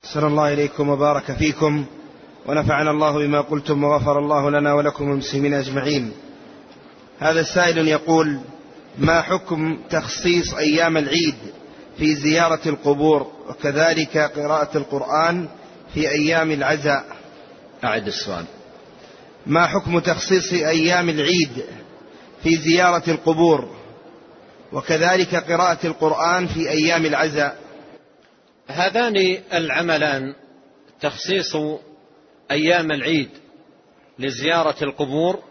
أحسن الله إليكم وبارك فيكم ونفعنا الله بما قلتم وغفر الله لنا ولكم المسلمين أجمعين. هذا السائل يقول: ما حكم تخصيص أيام العيد في زيارة القبور وكذلك قراءة القرآن في أيام العزاء؟ أعد السؤال. ما حكم تخصيص أيام العيد في زيارة القبور وكذلك قراءة القرآن في أيام العزاء؟ هذان العملان، تخصيص أيام العيد لزيارة القبور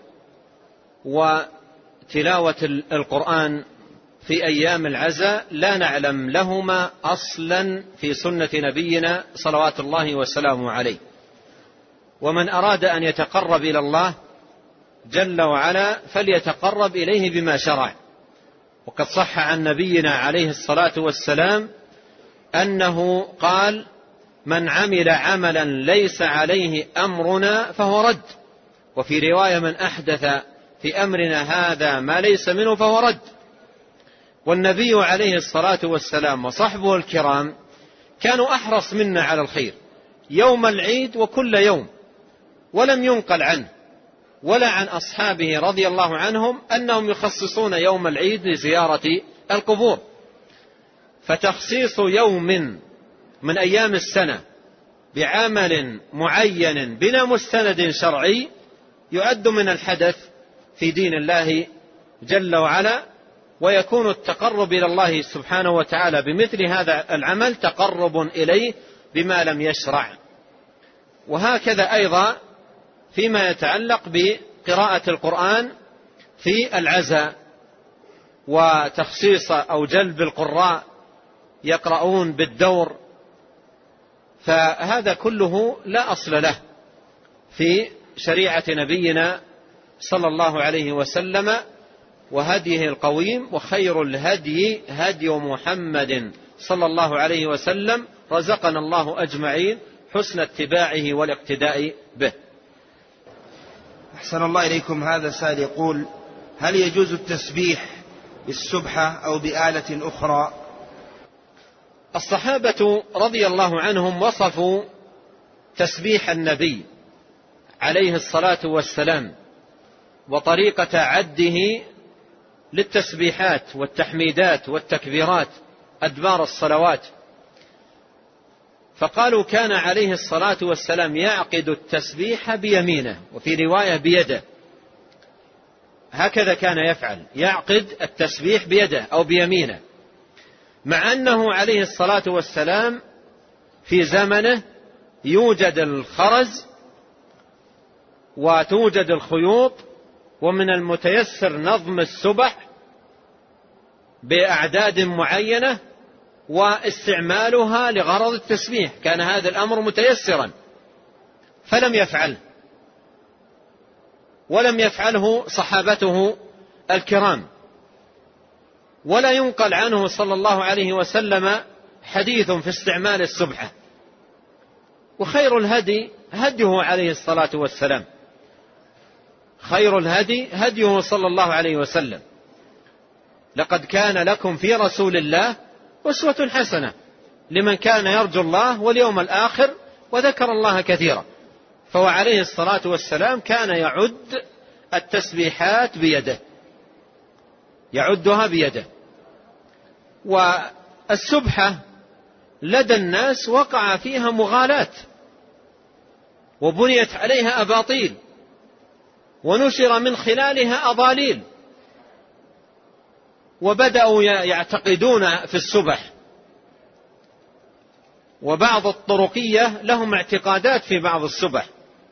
وتلاوة القرآن في أيام العزاء، لا نعلم لهما أصلا في سنة نبينا صلوات الله وسلامه عليه. ومن أراد أن يتقرب إلى الله جل وعلا فليتقرب إليه بما شرع. وقد صح عن نبينا عليه الصلاة والسلام أنه قال: من عمل عملا ليس عليه أمرنا فهو رد. وفي رواية: من أحدث في أمرنا هذا ما ليس منه فهو رد. والنبي عليه الصلاة والسلام وصحبه الكرام كانوا أحرص منا على الخير يوم العيد وكل يوم، ولم ينقل عنه ولا عن أصحابه رضي الله عنهم أنهم يخصصون يوم العيد لزيارة القبور. فتخصيص يوم من أيام السنة بعمل معين بلا مستند شرعي يعد من الحدث في دين الله جل وعلا، ويكون التقرب إلى الله سبحانه وتعالى بمثل هذا العمل تقرب إليه بما لم يشرع. وهكذا أيضا فيما يتعلق بقراءة القرآن في العزاء، وتخصيص أو جلب القراء يقرؤون بالدور، فهذا كله لا أصل له في شريعة نبينا صلى الله عليه وسلم وهديه القويم. وخير الهدي هدي محمد صلى الله عليه وسلم، رزقنا الله أجمعين حسن اتباعه والاقتداء به. أحسن الله إليكم. هذا سائل يقول: هل يجوز التسبيح بالسبحة أو بآلة أخرى؟ الصحابة رضي الله عنهم وصفوا تسبيح النبي عليه الصلاة والسلام وطريقة عده للتسبيحات والتحميدات والتكبيرات أدبار الصلوات، فقالوا: كان عليه الصلاة والسلام يعقد التسبيح بيمينه، وفي رواية بيده. هكذا كان يفعل، يعقد التسبيح بيده أو بيمينه، مع أنه عليه الصلاة والسلام في زمنه يوجد الخرز وتوجد الخيوط، ومن المتيسر نظم السبح بأعداد معينة واستعمالها لغرض التسبيح. كان هذا الأمر متيسرا فلم يفعله، ولم يفعله صحابته الكرام، ولا ينقل عنه صلى الله عليه وسلم حديث في استعمال السبحة. وخير الهدي هديه عليه الصلاة والسلام، خير الهدي هديه صلى الله عليه وسلم. لقد كان لكم في رسول الله أسوة حسنة لمن كان يرجو الله واليوم الآخر وذكر الله كثيرا. فهو عليه الصلاة والسلام كان يعد التسبيحات بيده، يعدها بيده. والسبحة لدى الناس وقع فيها مغالاة وبنيت عليها أباطيل ونشر من خلالها أضاليل، وبدأوا يعتقدون في السبح. وبعض الطرقية لهم اعتقادات في بعض السبح،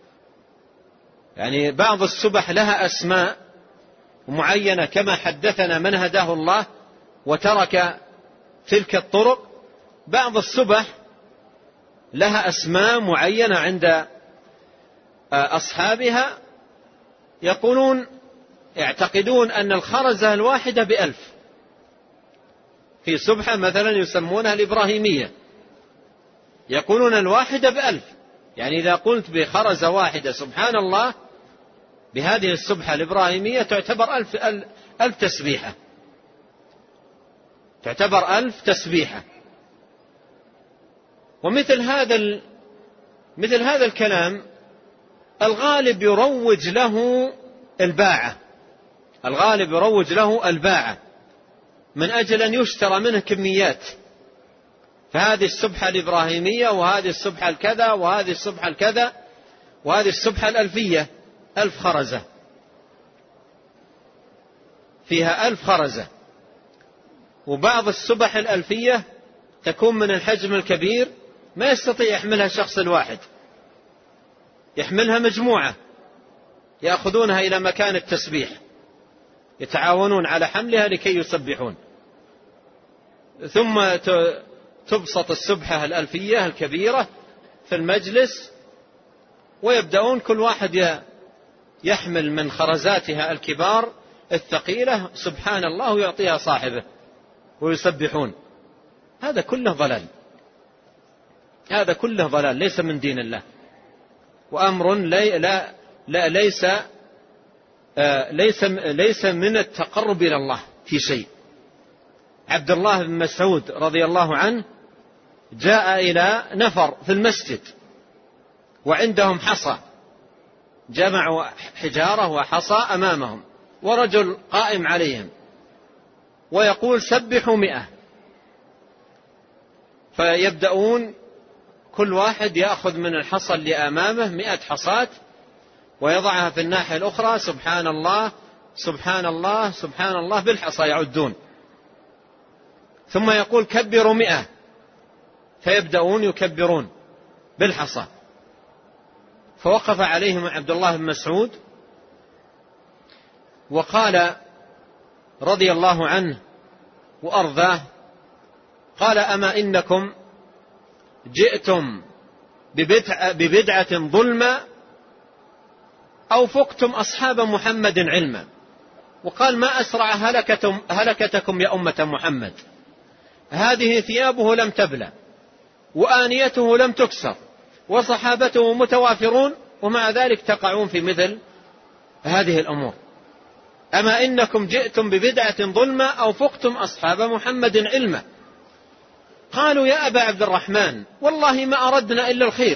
يعني بعض السبح لها أسماء معينة كما حدثنا من هداه الله وترك تلك الطرق. بعض السبح لها أسماء معينة عند أصحابها، يقولون يعتقدون أن الخرزة الواحدة ب1000. في سبحة مثلا يسمونها الإبراهيمية، يقولون الواحدة ب1000، يعني إذا قلت بخرزة واحدة سبحان الله بهذه السبحة الإبراهيمية تعتبر 1000 تسبيحة، تعتبر 1000 تسبيحة. ومثل هذا الكلام الغالب يروج له الباعة من أجل أن يشترى منه كميات، فهذه السبحة الإبراهيمية، وهذه السبحة الكذا، وهذه السبحة الكذا، وهذه السبحة الألفية 1000 خرزة، فيها 1000 خرزة. وبعض السبح الألفية تكون من الحجم الكبير ما يستطيع يحملها شخص الواحد، يحملها مجموعة يأخذونها إلى مكان التسبيح، يتعاونون على حملها لكي يسبحون. ثم تبسط السبحة الألفية الكبيرة في المجلس، ويبدأون كل واحد يحمل من خرزاتها الكبار الثقيلة سبحان الله ويعطيها صاحبه ويسبحون. هذا كله ضلال، ليس من دين الله، وأمر ليس من التقرب إلى الله في شيء. عبد الله بن مسعود رضي الله عنه جاء إلى نفر في المسجد وعندهم حصى، جمعوا حجارة وحصى أمامهم، ورجل قائم عليهم ويقول سبحوا 100، فيبدأون كل واحد يأخذ من الحصى اللي أمامه 100 حصاة ويضعها في الناحية الأخرى، سبحان الله سبحان الله سبحان الله بالحصى يعدون، ثم يقول كبروا 100، فيبدأون يكبرون بالحصى. فوقف عليهم عبد الله بن مسعود وقال رضي الله عنه وأرضاه، قال أما إنكم جئتم ببدعة ظلما أو فقتم أصحاب محمد علما. وقال ما أسرع هلكتكم يا أمة محمد، هذه ثيابه لم تبلى وآنيته لم تكسر وصحابته متوافرون، ومع ذلك تقعون في مثل هذه الأمور. أما إنكم جئتم ببدعة ظلما أو فقتم أصحاب محمد علما. قالوا يا أبا عبد الرحمن والله ما أردنا إلا الخير.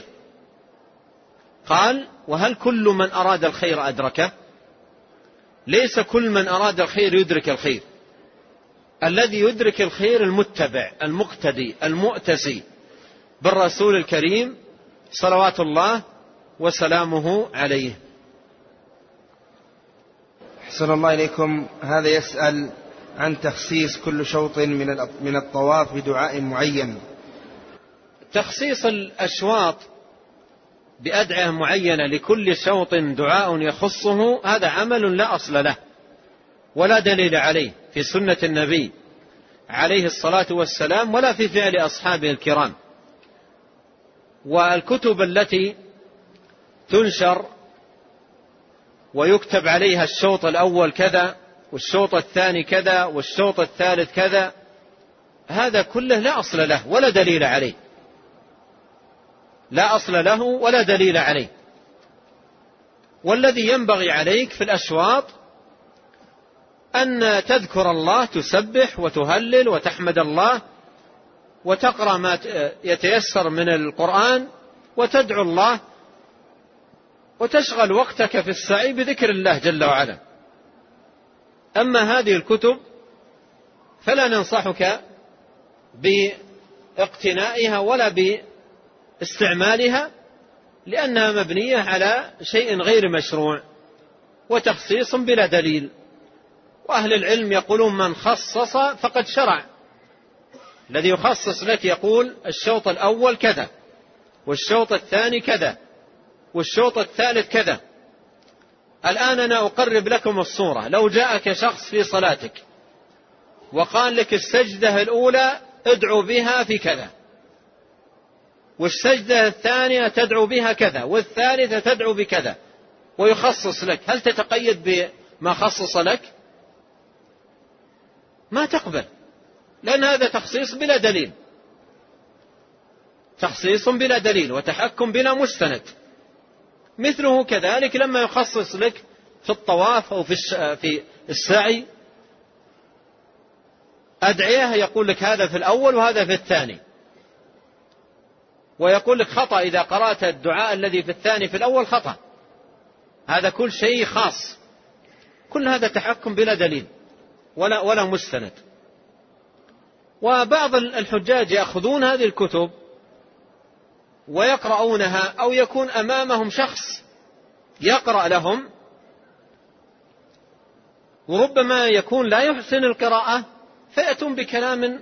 قال وهل كل من أراد الخير أدركه؟ ليس كل من أراد الخير يدرك الخير، الذي يدرك الخير المتبع المقتدي المؤتسي بالرسول الكريم صلوات الله وسلامه عليه. أحسن الله إليكم. هذا يسأل عن تخصيص كل شوط من الطواف بدعاء معين. تخصيص الأشواط بأدعية معينة لكل شوط دعاء يخصه، هذا عمل لا أصل له ولا دليل عليه في سنة النبي عليه الصلاة والسلام ولا في فعل أصحابه الكرام. والكتب التي تنشر ويكتب عليها الشوط الأول كذا والشوط الثاني كذا والشوط الثالث كذا، هذا كله لا أصل له ولا دليل عليه، لا أصل له ولا دليل عليه. والذي ينبغي عليك في الأشواط أن تذكر الله، تسبح وتهلل وتحمد الله وتقرأ ما يتيسر من القرآن وتدعو الله وتشغل وقتك في السعي بذكر الله جل وعلا. أما هذه الكتب فلا ننصحك باقتنائها ولا باستعمالها، لأنها مبنية على شيء غير مشروع وتخصيص بلا دليل. وأهل العلم يقولون من خصص فقد شرع. الذي يخصص لك يقول الشوط الأول كذا والشوط الثاني كذا والشوط الثالث كذا. الآن أنا أقرب لكم الصورة. لو جاءك شخص في صلاتك وقال لك السجدة الأولى ادعو بها في كذا، والسجدة الثانية تدعو بها كذا، والثالثة تدعو بكذا، ويخصص لك، هل تتقيد بما خصص لك؟ ما تقبل، لأن هذا تخصيص بلا دليل، تخصيص بلا دليل وتحكم بلا مستند. مثله كذلك لما يخصص لك في الطواف أو في السعي أدعية، يقول لك هذا في الأول وهذا في الثاني، ويقول لك خطأ إذا قرأت الدعاء الذي في الثاني في الأول خطأ، هذا كل شيء خاص. كل هذا تحكم بلا دليل ولا مستند. وبعض الحجاج يأخذون هذه الكتب ويقرؤونها، أو يكون أمامهم شخص يقرأ لهم وربما يكون لا يحسن القراءة، فيأتون بكلام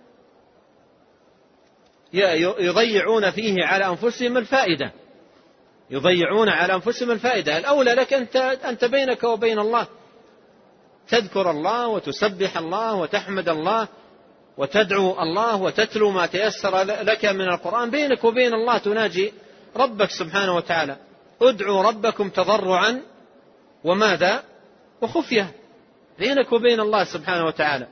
يضيعون فيه على أنفسهم الفائدة، يضيعون على أنفسهم الفائدة. الأولى لك أنت بينك وبين الله تذكر الله وتسبح الله وتحمد الله وتدعو الله وتتلو ما تيسر لك من القرآن، بينك وبين الله تناجي ربك سبحانه وتعالى. ادعوا ربكم تضرعا وماذا وخفية، بينك وبين الله سبحانه وتعالى.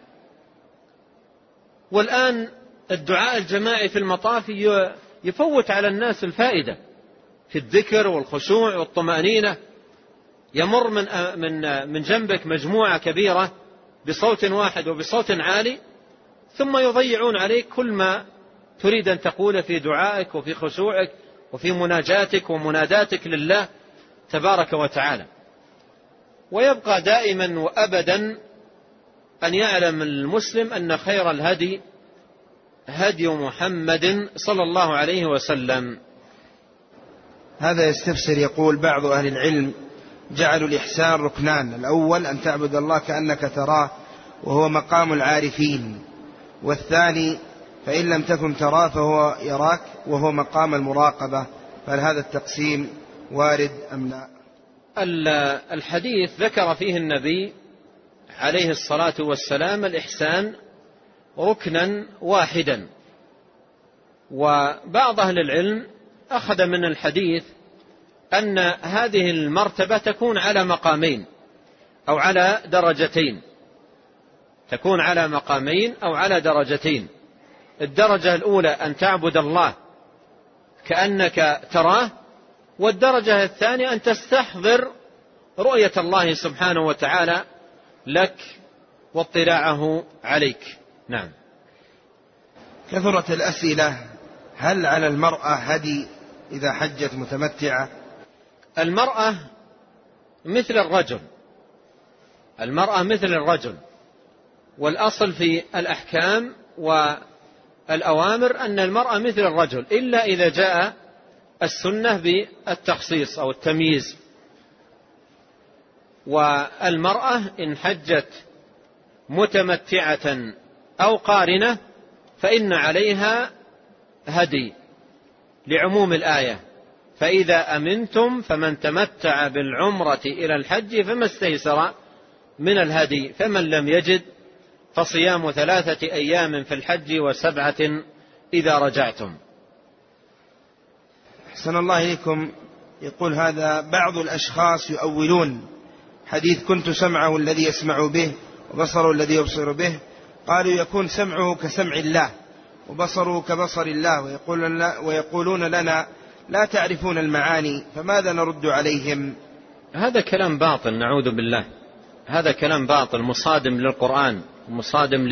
والآن الدعاء الجماعي في المطاف يفوت على الناس الفائدة في الذكر والخشوع والطمأنينة. يمر من جنبك مجموعة كبيرة بصوت واحد وبصوت عالي، ثم يضيعون عليك كل ما تريد أن تقول في دعائك وفي خشوعك وفي مناجاتك ومناداتك لله تبارك وتعالى. ويبقى دائما وأبدا أن يعلم المسلم أن خير الهدي هدي محمد صلى الله عليه وسلم. هذا يستفسر يقول: بعض أهل العلم جعلوا الإحسان ركنان، الأول أن تعبد الله كأنك تراه وهو مقام العارفين، والثاني فإن لم تكن تراه فهو يراك وهو مقام المراقبة، فهل هذا التقسيم وارد أم لا؟ الحديث ذكر فيه النبي عليه الصلاة والسلام الإحسان ركنا واحدا، وبعض أهل العلم أخذ من الحديث أن هذه المرتبة تكون على مقامين أو على درجتين، تكون على مقامين أو على درجتين. الدرجة الأولى أن تعبد الله كأنك تراه، والدرجة الثانية أن تستحضر رؤية الله سبحانه وتعالى لك واطلاعه عليك. نعم. كثرت الأسئلة: هل على المرأة هدي إذا حجت متمتعة؟ المرأة مثل الرجل، المرأة مثل الرجل، والأصل في الأحكام والأوامر أن المرأة مثل الرجل، إلا إذا جاء السنة بالتخصيص أو التمييز. والمرأة إن حجت متمتعة أو قارنة فإن عليها هدي لعموم الآية: فإذا أمنتم فمن تمتع بالعمرة إلى الحج فما استيسر من الهدي، فمن لم يجد فصيام 3 أيام في الحج و7 إذا رجعتم. أحسن الله إليكم. يقول هذا: بعض الأشخاص يؤولون حديث كنت سمعه الذي يسمع به وبصره الذي يبصر به، قالوا يكون سمعه كسمع الله وبصره كبصر الله، ويقولون لنا لا تعرفون المعاني، فماذا نرد عليهم؟ هذا كلام باطل، نعوذ بالله. هذا كلام باطل مصادم للقرآن، مصادم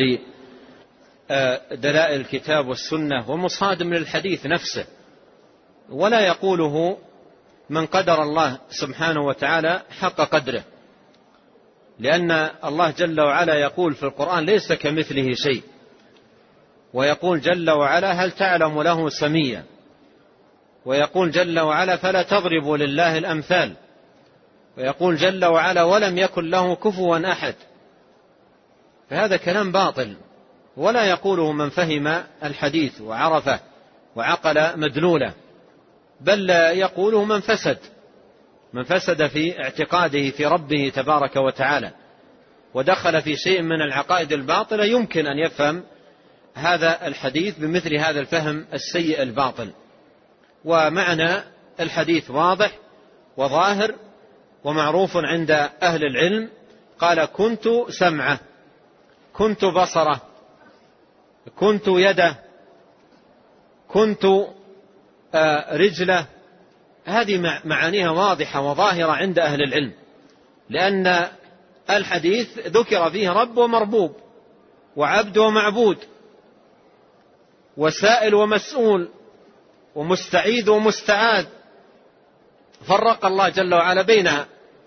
لدلائل الكتاب والسنة، ومصادم للحديث نفسه، ولا يقوله من قدر الله سبحانه وتعالى حق قدره، لأن الله جل وعلا يقول في القرآن: ليس كمثله شيء. ويقول جل وعلا: هل تعلم له سميا. ويقول جل وعلا: فلا تضربوا لله الأمثال. ويقول جل وعلا: ولم يكن له كفوا أحد. فهذا كلام باطل، ولا يقوله من فهم الحديث وعرفه وعقل مدلوله، بل يقوله من فسد في اعتقاده في ربه تبارك وتعالى، ودخل في شيء من العقائد الباطلة، يمكن أن يفهم هذا الحديث بمثل هذا الفهم السيء الباطل. ومعنى الحديث واضح وظاهر ومعروف عند أهل العلم. قال: كنت سمعه، كنت بصره، كنت يده، كنت رجله. هذه معانيها واضحة وظاهرة عند أهل العلم، لأن الحديث ذكر فيه رب ومربوب وعبد ومعبود وسائل ومسؤول، ومستعيذ ومستعاذ، فرق الله جل وعلا بينها.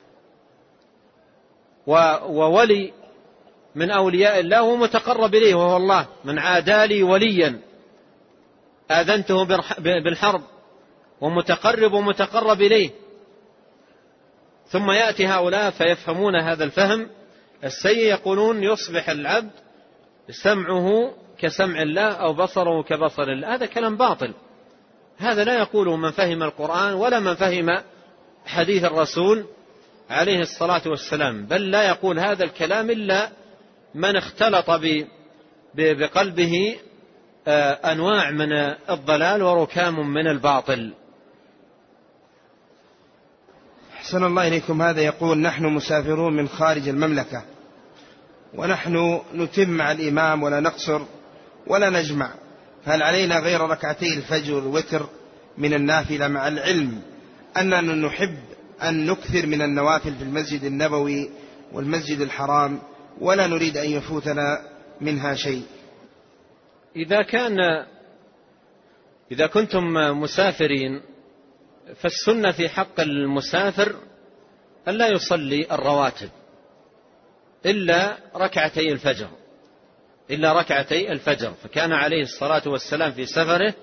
وولي من أولياء الله هو متقرب إليه وهو الله، من عادى لي وليا آذنته بالحرب، ومتقرب ومتقرب إليه. ثم يأتي هؤلاء فيفهمون هذا الفهم السيء، يقولون يصبح العبد سمعه كسمع الله أو بصره كبصر الله. هذا كلام باطل، هذا لا يقوله من فهم القرآن ولا من فهم حديث الرسول عليه الصلاة والسلام، بل لا يقول هذا الكلام إلا من اختلط بقلبه أنواع من الضلال وركام من الباطل. أحسن الله إليكم. هذا يقول: نحن مسافرون من خارج المملكة، ونحن نتم مع الإمام ولا نقصر ولا نجمع، هل علينا غير ركعتي الفجر والوتر من النافلة، مع العلم أننا نحب أن نكثر من النوافل في المسجد النبوي والمسجد الحرام، ولا نريد أن يفوتنا منها شيء؟ إذا كنتم مسافرين فالسنة في حق المسافر أن لا يصلي الرواتب إلا ركعتي الفجر، فكان عليه الصلاة والسلام في سفره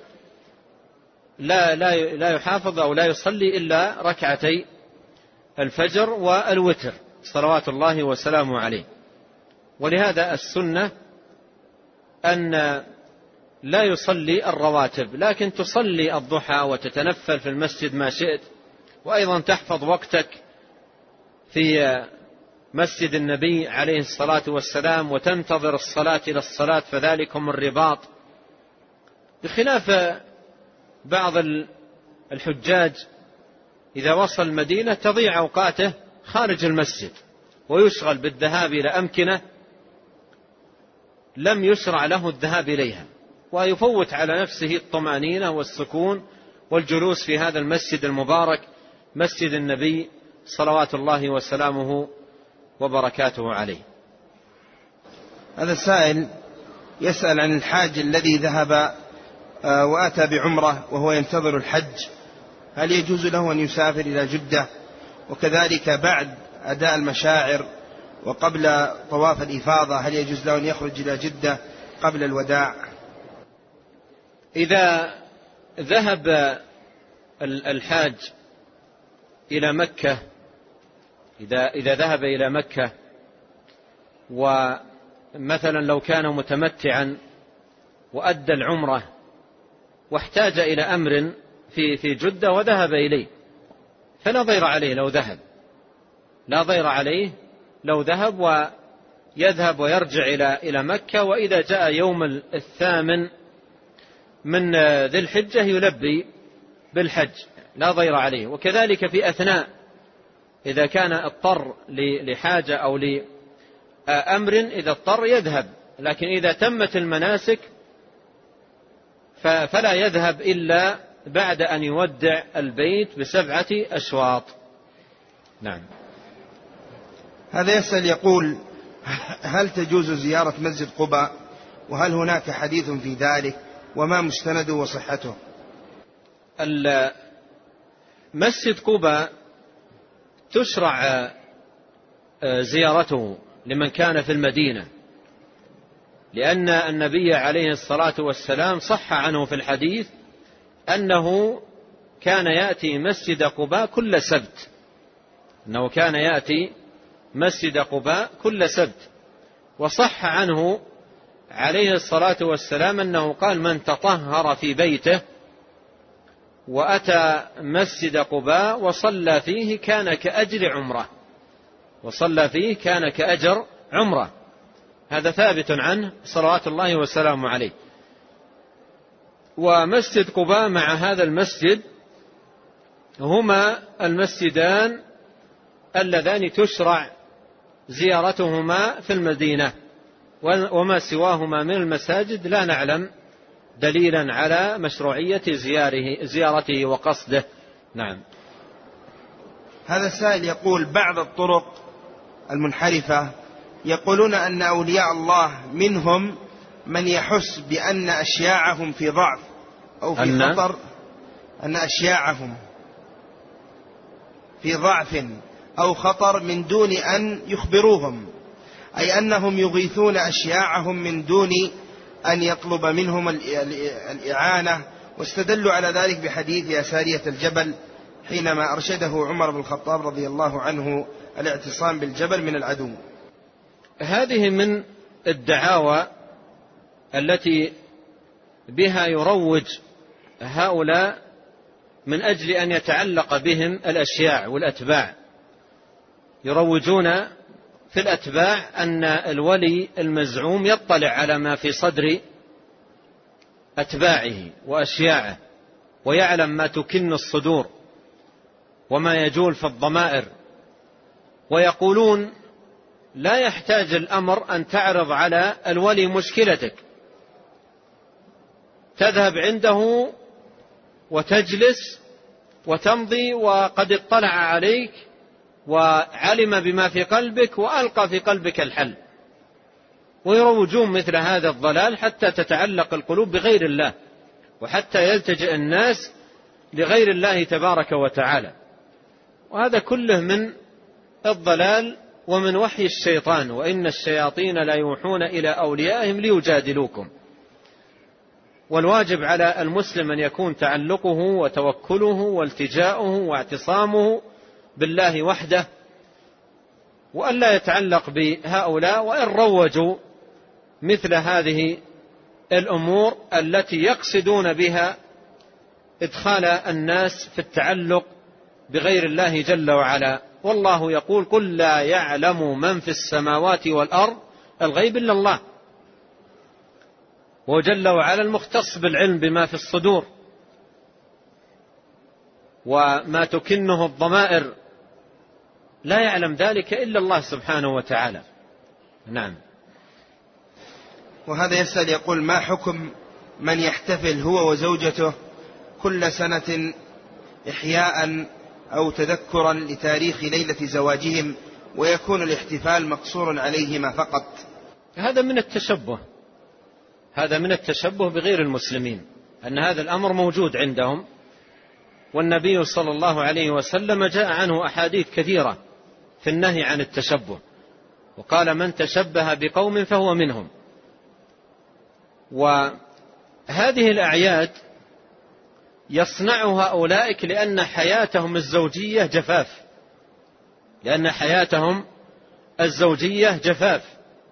لا يحافظ أو لا يصلي إلا ركعتي الفجر والوتر صلوات الله وسلامه عليه. ولهذا السنة أن لا يصلي الرواتب، لكن تصلي الضحى وتتنفل في المسجد ما شئت، وأيضا تحفظ وقتك في مسجد النبي عليه الصلاة والسلام وتنتظر الصلاة إلى الصلاة، فذلكم الرباط. بخلاف بعض الحجاج إذا وصل المدينة تضيع أوقاته خارج المسجد ويشغل بالذهاب إلى أمكنة لم يشرع له الذهاب إليها، ويفوت على نفسه الطمأنينة والسكون والجلوس في هذا المسجد المبارك مسجد النبي صلوات الله وسلامه وبركاته عليه. هذا السائل يسأل عن الحاج الذي ذهب وأتى بعمرة وهو ينتظر الحج، هل يجوز له أن يسافر إلى جدة؟ وكذلك بعد أداء المشاعر وقبل طواف الإفاضة هل يجوز له أن يخرج إلى جدة قبل الوداع؟ إذا ذهب الحاج إلى مكة، إذا ذهب إلى مكة ومثلا لو كان متمتعا وأدى العمرة واحتاج إلى أمر في جدة وذهب إليه فلا ضير عليه لو ذهب ويذهب ويرجع إلى مكة، وإذا جاء يوم 8 من ذي الحجة يلبي بالحج لا ضير عليه. وكذلك في أثناء إذا كان اضطر لحاجة أو لأمر إذا اضطر يذهب، لكن إذا تمت المناسك فلا يذهب إلا بعد أن يودع البيت ب7 أشواط. نعم. هذا يسأل يقول: هل تجوز زيارة مسجد قباء؟ وهل هناك حديث في ذلك؟ وما مستنده وصحته؟ مسجد قباء تشرع زيارته لمن كان في المدينة، لأن النبي عليه الصلاة والسلام صح عنه في الحديث أنه كان يأتي مسجد قباء كل سبت، وصح عنه عليه الصلاة والسلام أنه قال: من تطهر في بيته وأتى مسجد قباء وصلى فيه كان كأجر عمرة. هذا ثابت عنه صلوات الله وسلامه عليه. ومسجد قباء مع هذا المسجد هما المسجدان اللذان تشرع زيارتهما في المدينة، وما سواهما من المساجد لا نعلم دليلا على مشروعية زيارته وقصده. نعم. هذا السائل يقول: بعض الطرق المنحرفة يقولون أن أولياء الله منهم من يحس بأن أشياعهم في ضعف أو في خطر. أن أشياعهم في ضعف أو خطر من دون أن يخبروهم، أي أنهم يغيثون أشياعهم من دون أن يطلب منهم الإعانة. واستدلوا على ذلك بحديث يا سارية الجبل حينما أرشده عمر بن الخطاب رضي الله عنه الاعتصام بالجبل من العدو. هذه من الدعاوى التي بها يروج هؤلاء من أجل أن يتعلق بهم الأشياع والأتباع. يروجون في الأتباع أن الولي المزعوم يطلع على ما في صدر أتباعه وأشياعه، ويعلم ما تكن الصدور وما يجول في الضمائر. ويقولون لا يحتاج الأمر أن تعرض على الولي مشكلتك، تذهب عنده وتجلس وتمضي وقد اطلع عليك وعلم بما في قلبك وألقى في قلبك الحل. ويروجون مثل هذا الضلال حتى تتعلق القلوب بغير الله، وحتى يلتجئ الناس لغير الله تبارك وتعالى. وهذا كله من الضلال ومن وحي الشيطان، وإن الشياطين لا يوحون إلى أوليائهم ليجادلوكم. والواجب على المسلم أن يكون تعلقه وتوكله والتجاؤه واعتصامه بالله وحده، وأن لا يتعلق بهؤلاء وإن روجوا مثل هذه الأمور التي يقصدون بها إدخال الناس في التعلق بغير الله جل وعلا. والله يقول قل لا يعلم من في السماوات والأرض الغيب إلا الله، وجل وعلا المختص بالعلم بما في الصدور وما تكنه الضمائر، لا يعلم ذلك إلا الله سبحانه وتعالى. نعم. وهذا يسأل يقول ما حكم من يحتفل هو وزوجته كل سنة إحياء أو تذكرا لتاريخ ليلة زواجهم، ويكون الاحتفال مقصور عليهما فقط؟ هذا من التشبه بغير المسلمين، أن هذا الأمر موجود عندهم، والنبي صلى الله عليه وسلم جاء عنه أحاديث كثيرة في النهي عن التشبه، وقال من تشبه بقوم فهو منهم. وهذه الأعياد يصنعها أولئك لأن حياتهم الزوجية جفاف،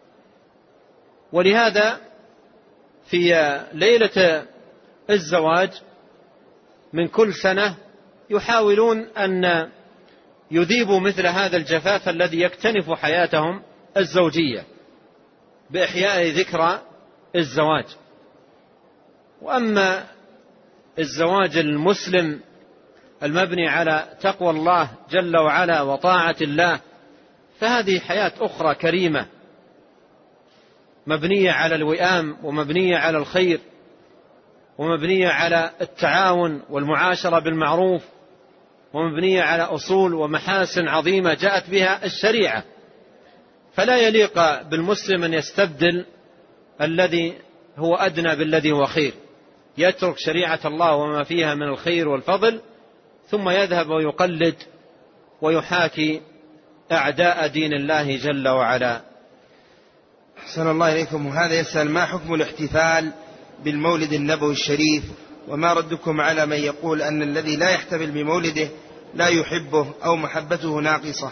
ولهذا في ليلة الزواج من كل سنة يحاولون أن يذيبوا مثل هذا الجفاف الذي يكتنف حياتهم الزوجية بإحياء ذكرى الزواج. وأما الزواج المسلم المبني على تقوى الله جل وعلا وطاعة الله فهذه حياة أخرى كريمة مبنية على الوئام ومبنية على الخير ومبنية على التعاون والمعاشرة بالمعروف ومبنية على أصول ومحاسن عظيمة جاءت بها الشريعة. فلا يليق بالمسلم أن يستبدل الذي هو أدنى بالذي هو خير، يترك شريعة الله وما فيها من الخير والفضل ثم يذهب ويقلد ويحاكي أعداء دين الله جل وعلا. أحسن الله إليكم. وهذا يسأل ما حكم الاحتفال بالمولد النبوي الشريف، وما ردكم على من يقول أن الذي لا يحتفل بمولده لا يحبه أو محبته ناقصة؟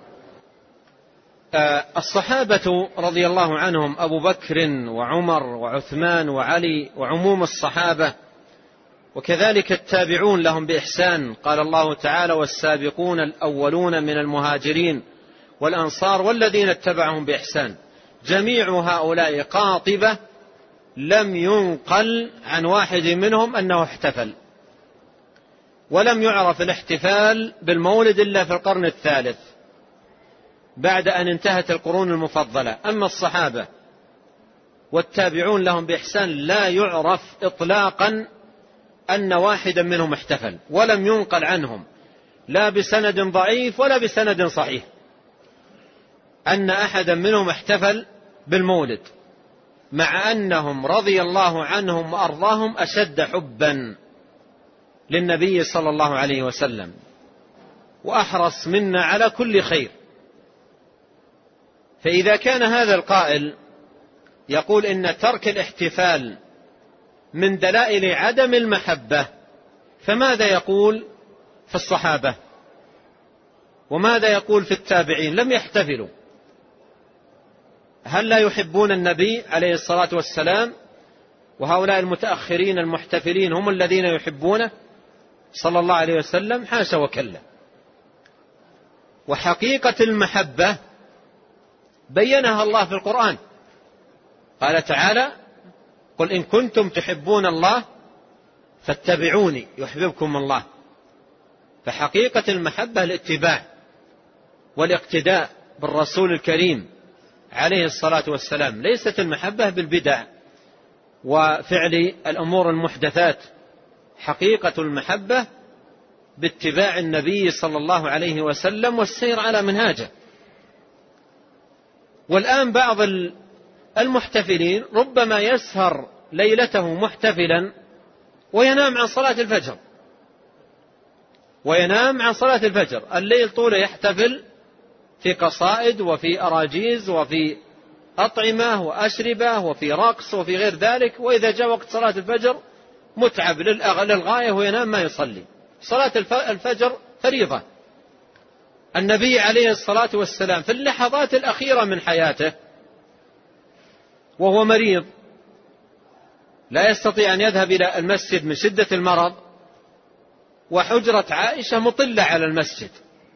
الصحابة رضي الله عنهم أبو بكر وعمر وعثمان وعلي وعموم الصحابة، وكذلك التابعون لهم بإحسان. قال الله تعالى والسابقون الأولون من المهاجرين والأنصار والذين اتبعهم بإحسان. جميع هؤلاء قاطبة لم ينقل عن واحد منهم أنه احتفل، ولم يعرف الاحتفال بالمولد إلا في القرن الثالث بعد أن انتهت القرون المفضلة. أما الصحابة والتابعون لهم بإحسان لا يعرف إطلاقا أن واحدا منهم احتفل، ولم ينقل عنهم لا بسند ضعيف ولا بسند صحيح أن أحدا منهم احتفل بالمولد، مع أنهم رضي الله عنهم وأرضاهم أشد حبا للنبي صلى الله عليه وسلم، وأحرص منا على كل خير. فإذا كان هذا القائل يقول إن ترك الاحتفال من دلائل عدم المحبة، فماذا يقول في الصحابة؟ وماذا يقول في التابعين؟ لم يحتفلوا. هل لا يحبون النبي عليه الصلاة والسلام؟ وهؤلاء المتأخرين المحتفلين هم الذين يحبونه صلى الله عليه وسلم؟ حاشا وكلا. وحقيقة المحبة بينها الله في القرآن، قال تعالى: قل إن كنتم تحبون الله فاتبعوني يحببكم الله. فحقيقة المحبة الاتباع والاقتداء بالرسول الكريم عليه الصلاة والسلام، ليست المحبة بالبدع وفعل الأمور المحدثات. حقيقة المحبة باتباع النبي صلى الله عليه وسلم والسير على منهاجه. والآن بعض المحتفلين ربما يسهر ليلته محتفلا وينام عن صلاة الفجر، الليل طوله يحتفل في قصائد وفي أراجيز وفي أطعمة وأشربة وفي رقص وفي غير ذلك، وإذا جاء وقت صلاة الفجر متعب للغاية وينام ما يصلي. صلاة الفجر فريضة. النبي عليه الصلاة والسلام في اللحظات الأخيرة من حياته وهو مريض لا يستطيع أن يذهب إلى المسجد من شدة المرض، وحجرة عائشة مطلة على المسجد،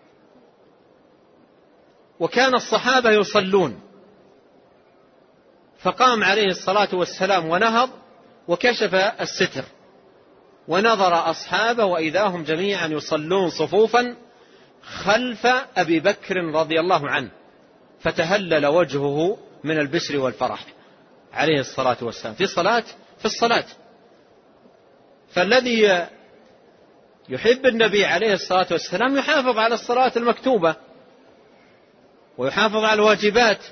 وكان الصحابة يصلون، فقام عليه الصلاة والسلام ونهض وكشف الستر ونظر أصحابه وإذا هم جميعا يصلون صفوفا خلف أبي بكر رضي الله عنه، فتهلل وجهه من البشر والفرح عليه الصلاة والسلام في الصلاة. فالذي يحب النبي عليه الصلاة والسلام يحافظ على الصلاة المكتوبة، ويحافظ على الواجبات،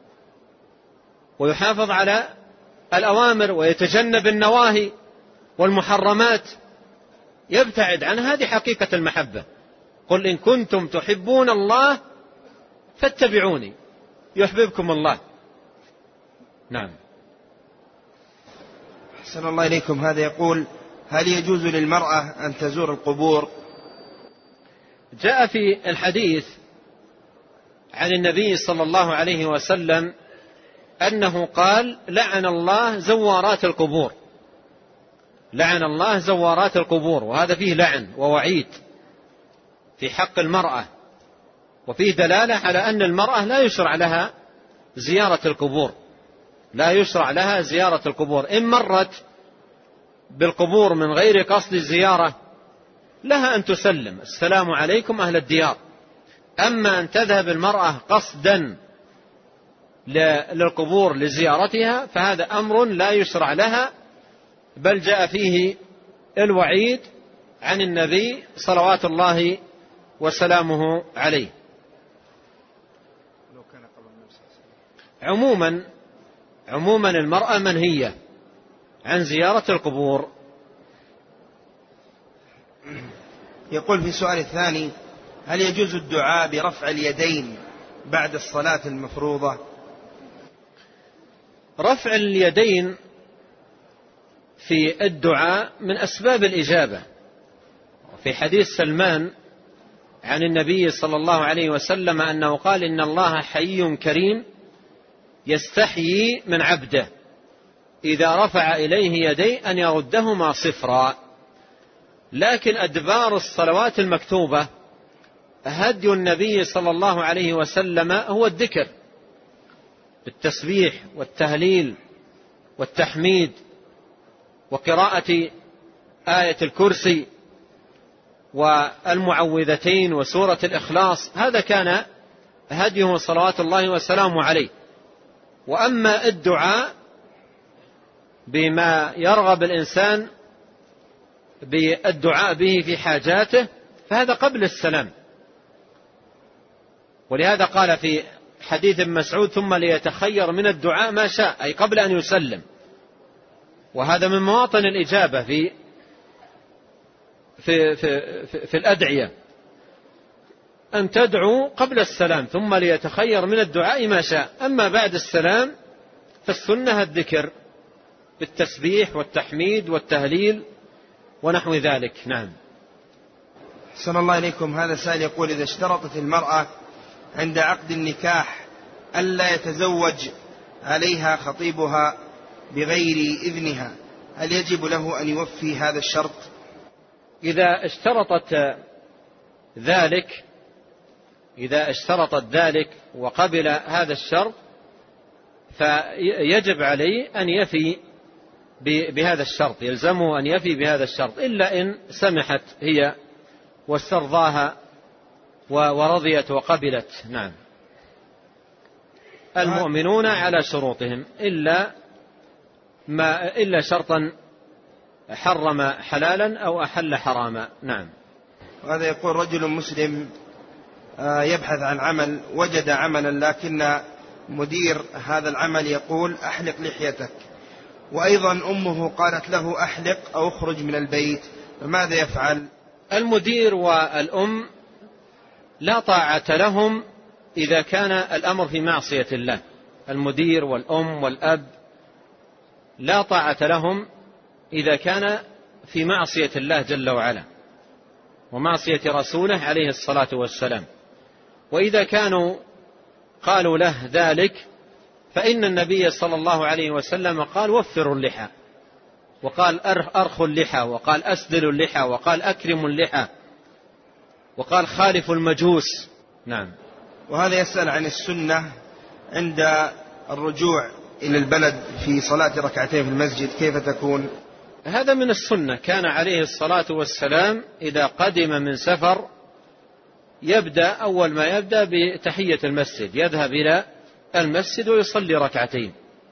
ويحافظ على الأوامر، ويتجنب النواهي والمحرمات، يبتعد عن هذه حقيقة المحبة. قل إن كنتم تحبون الله فاتبعوني يحببكم الله. نعم. أحسن الله إليكم. هذا يقول: هل يجوز للمرأة أن تزور القبور؟ جاء في الحديث عن النبي صلى الله عليه وسلم أنه قال: لعن الله زوارات القبور، لعن الله زوارات القبور. وهذا فيه لعن ووعيد في حق المرأة، وفيه دلالة على أن المرأة لا يشرع لها زيارة القبور، لا يشرع لها زيارة القبور. إن مرت بالقبور من غير قصد الزيارة لها أن تسلم: السلام عليكم أهل الديار. أما أن تذهب المرأة قصدا للقبور لزيارتها فهذا أمر لا يشرع لها، بل جاء فيه الوعيد عن النبي صلوات الله وسلامه عليه. عموما المرأة منهية عن زيارة القبور. يقول في السؤال الثاني: هل يجوز الدعاء برفع اليدين بعد الصلاة المفروضة؟ رفع اليدين في الدعاء من أسباب الإجابة. في حديث سلمان عن النبي صلى الله عليه وسلم أنه قال: إن الله حي كريم يستحيي من عبده إذا رفع إليه يديه أن يردهما صفرا. لكن أدبار الصلوات المكتوبة هدي النبي صلى الله عليه وسلم هو الذكر بالتسبيح والتهليل والتحميد وقراءة آية الكرسي والمعوذتين وسورة الإخلاص. هذا كان هديه صلوات الله وسلامه عليه. وأما الدعاء بما يرغب الإنسان بالدعاء به في حاجاته فهذا قبل السلام. ولهذا قال في حديث مسعود: ثم ليتخير من الدعاء ما شاء، أي قبل أن يسلم. وهذا من مواطن الإجابة في الأدعية أن تدعو قبل السلام ثم ليتخير من الدعاء ما شاء. أما بعد السلام فالسنة الذكر بالتسبيح والتحميد والتهليل ونحو ذلك. نعم. أحسن الله إليكم. هذا سائل يقول: إذا اشترطت المرأة عند عقد النكاح ألا يتزوج عليها خطيبها بغير إذنها، هل يجب له أن يوفي هذا الشرط؟ إذا اشترطت ذلك وقبل هذا الشرط فيجب عليه أن يفي بهذا الشرط، يلزمه أن يفي بهذا الشرط، إلا إن سمحت هي واسترضاها ورضيت وقبلت. نعم. المؤمنون على شروطهم إلا شرطا حرم حلالا أو أحل حراما. نعم. وهذا يقول: رجل مسلم يبحث عن عمل، وجد عملا لكن مدير هذا العمل يقول: أحلق لحيتك، وأيضا أمه قالت له: أحلق أو اخرج من البيت، فماذا يفعل؟ المدير والأم لا طاعة لهم إذا كان الأمر في معصية الله. المدير والأم والأب لا طاعة لهم إذا كان في معصية الله جل وعلا ومعصية رسوله عليه الصلاة والسلام. وإذا كانوا قالوا له ذلك فإن النبي صلى الله عليه وسلم قال: وفروا اللحى، وقال: أرخوا اللحى، وقال: أسدلوا اللحى، وقال: أكرموا اللحى، وقال: خالفوا المجوس. نعم. وهذا يسأل عن السنة عند الرجوع إلى البلد في صلاة ركعتين في المسجد، كيف تكون؟ هذا من السنة. كان عليه الصلاة والسلام إذا قدم من سفر أول ما يبدأ بتحية المسجد، يذهب إلى المسجد ويصلي ركعتين،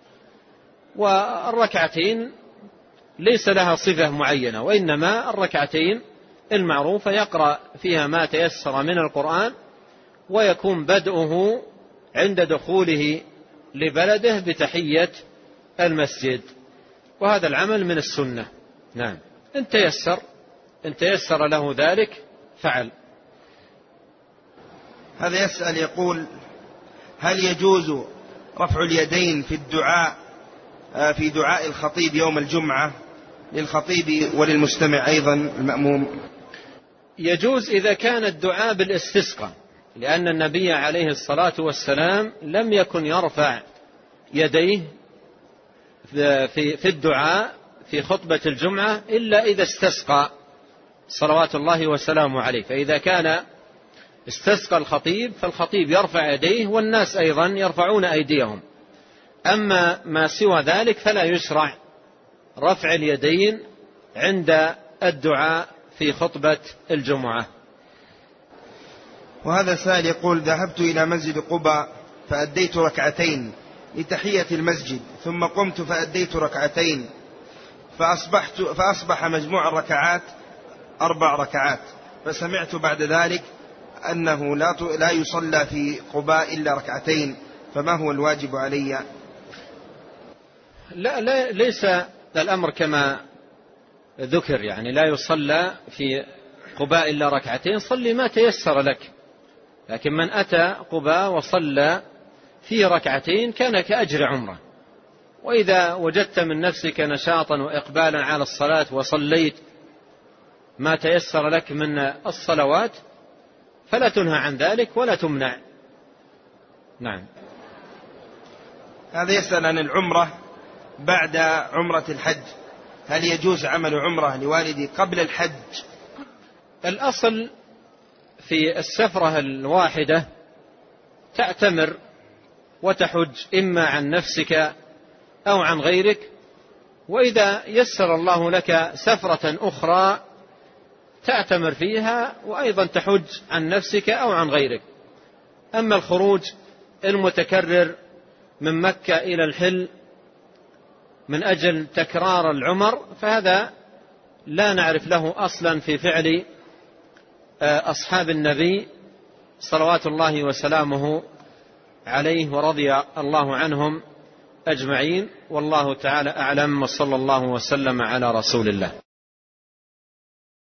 والركعتين ليس لها صفة معينة، وإنما الركعتين المعروفة يقرأ فيها ما تيسر من القرآن، ويكون بدءه عند دخوله لبلده بتحية المسجد، وهذا العمل من السنة. نعم. إن تيسر له ذلك فعل. هذا يسأل يقول: هل يجوز رفع اليدين في الدعاء في دعاء الخطيب يوم الجمعة للخطيب وللمستمع أيضا المأموم؟ يجوز إذا كان الدعاء بالاستسقاء، لأن النبي عليه الصلاة والسلام لم يكن يرفع يديه في الدعاء في خطبة الجمعة إلا إذا استسقى صلوات الله وسلامه عليه. فإذا كان استسقى الخطيب فالخطيب يرفع يديه والناس أيضا يرفعون أيديهم. أما ما سوى ذلك فلا يشرع رفع اليدين عند الدعاء في خطبة الجمعة. وهذا سائل يقول: ذهبت إلى مسجد قباء فأديت ركعتين لتحية المسجد، ثم قمت فأديت ركعتين، فأصبح مجموع الركعات 4 ركعات، فسمعت بعد ذلك أنه لا يصلى في قباء إلا ركعتين، فما هو الواجب علي؟ لا ليس الأمر كما ذكر، يعني لا يصلى في قباء إلا ركعتين، صلي ما تيسر لك. لكن من أتى قباء وصلى في ركعتين كان كأجر عمره. وإذا وجدت من نفسك نشاطا وإقبالا على الصلاة وصليت ما تيسر لك من الصلوات فلا تنهى عن ذلك ولا تمنع. نعم. هذا يسأل عن العمرة بعد عمرة الحج، هل يجوز عمل عمرة لوالدي قبل الحج؟ الأصل في السفرة الواحدة تعتمر وتحج إما عن نفسك أو عن غيرك، وإذا يسر الله لك سفرة أخرى تعتمر فيها وأيضا تحج عن نفسك أو عن غيرك. أما الخروج المتكرر من مكة إلى الحل من أجل تكرار العمر فهذا لا نعرف له أصلا في فعل أصحاب النبي صلوات الله وسلامه عليه ورضي الله عنهم أجمعين، والله تعالى أعلم، وصلى الله وسلم على رسول الله.